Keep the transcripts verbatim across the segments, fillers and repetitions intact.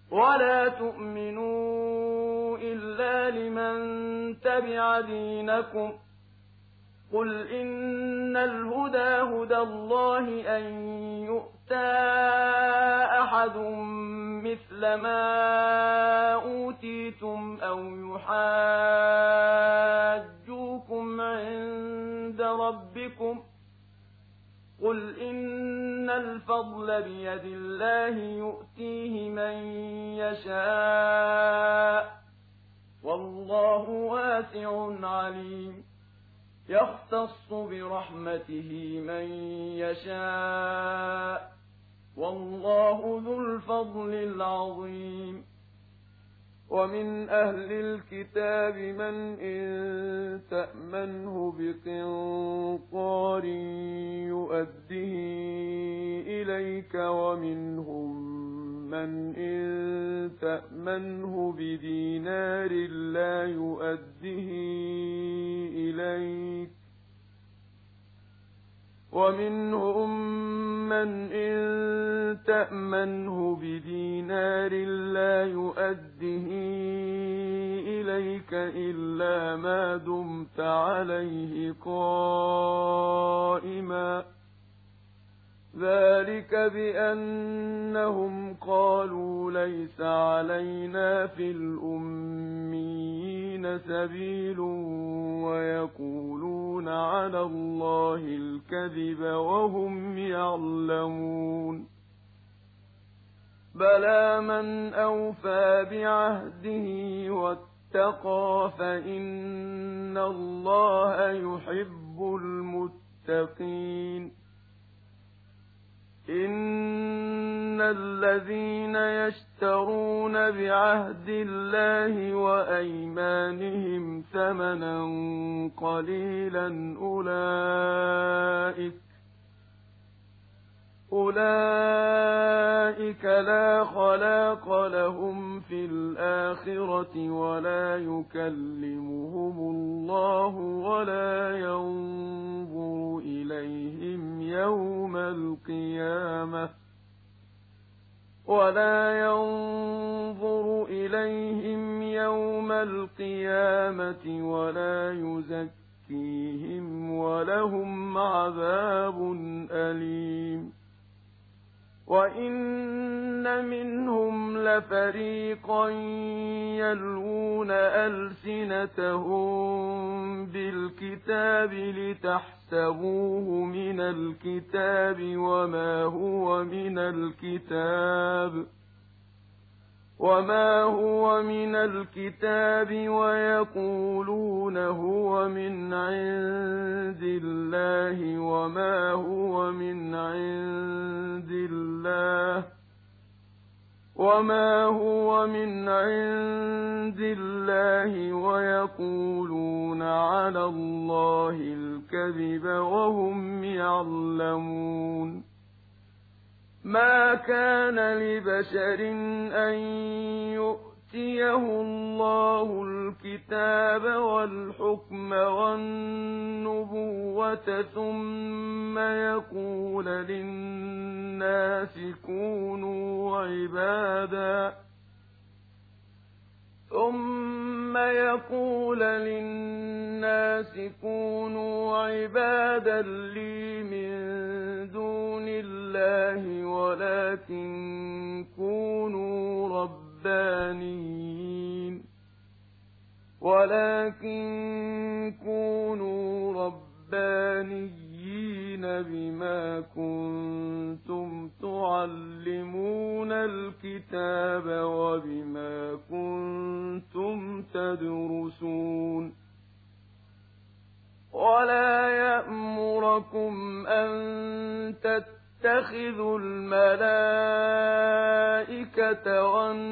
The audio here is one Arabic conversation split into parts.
ولا تؤمنوا إلا لمن تبع دينكم قل إن الهدى هدى الله أن يؤتى أحد مثل ما أوتيتم أو يحاجوكم عند ربكم قل إن الفضل بيد الله يؤتيه من يشاء والله واسع عليم يختص برحمته من يشاء والله ذو الفضل العظيم ومن أهل الكتاب من إن تأمنه بقنطار يؤده إليك ومنهم من إن تأمنه بدينار لا يؤده إليك ومنهم من إن تأمنه بدينار لا يؤده إليك إلا ما دمت عليه قائما ذلك بأنهم قالوا ليس علينا في الأميين سبيل ويقولون على الله الكذب وهم يعلمون بلى من أوفى بعهده واتقى فإن الله يحب المتقين إن الذين يشترون بعهد الله وأيمانهم ثمنا قليلا أولئك أولئك لا خلاق لهم في الآخرة ولا يكلمهم الله ولا ينظر إليهم يوم القيامة ولا ينظر إليهم يوم القيامة ولا يزكيهم ولهم عذاب أليم وإن منهم لفريقا يلوون ألسنتهم بالكتاب لتحسبوه من الكتاب وما هو من الكتاب وما هو من الكتاب ويقولون هو من عند الله وما هو من عند الله وما هو من عند الله ويقولون على الله الكذب وهم يعلمون ما كان لبشر أن يؤتيه الله الكتاب والحكم والنبوة ثم يقول للناس كونوا عبادا ثم يقول للناس كونوا عبادا لي من دون الله ولكن كونوا ربانيين ولكن كونوا ربانيين بما كنتم تعلمون الكتاب وبما كنتم تدرسون ولا يأمركم أن تتخذوا الملائكة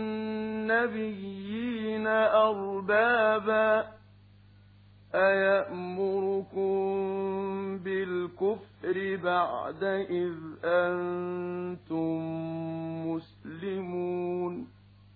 والنبيين أربابا أيأمركم بالكفر بعد إذ أنتم مسلمون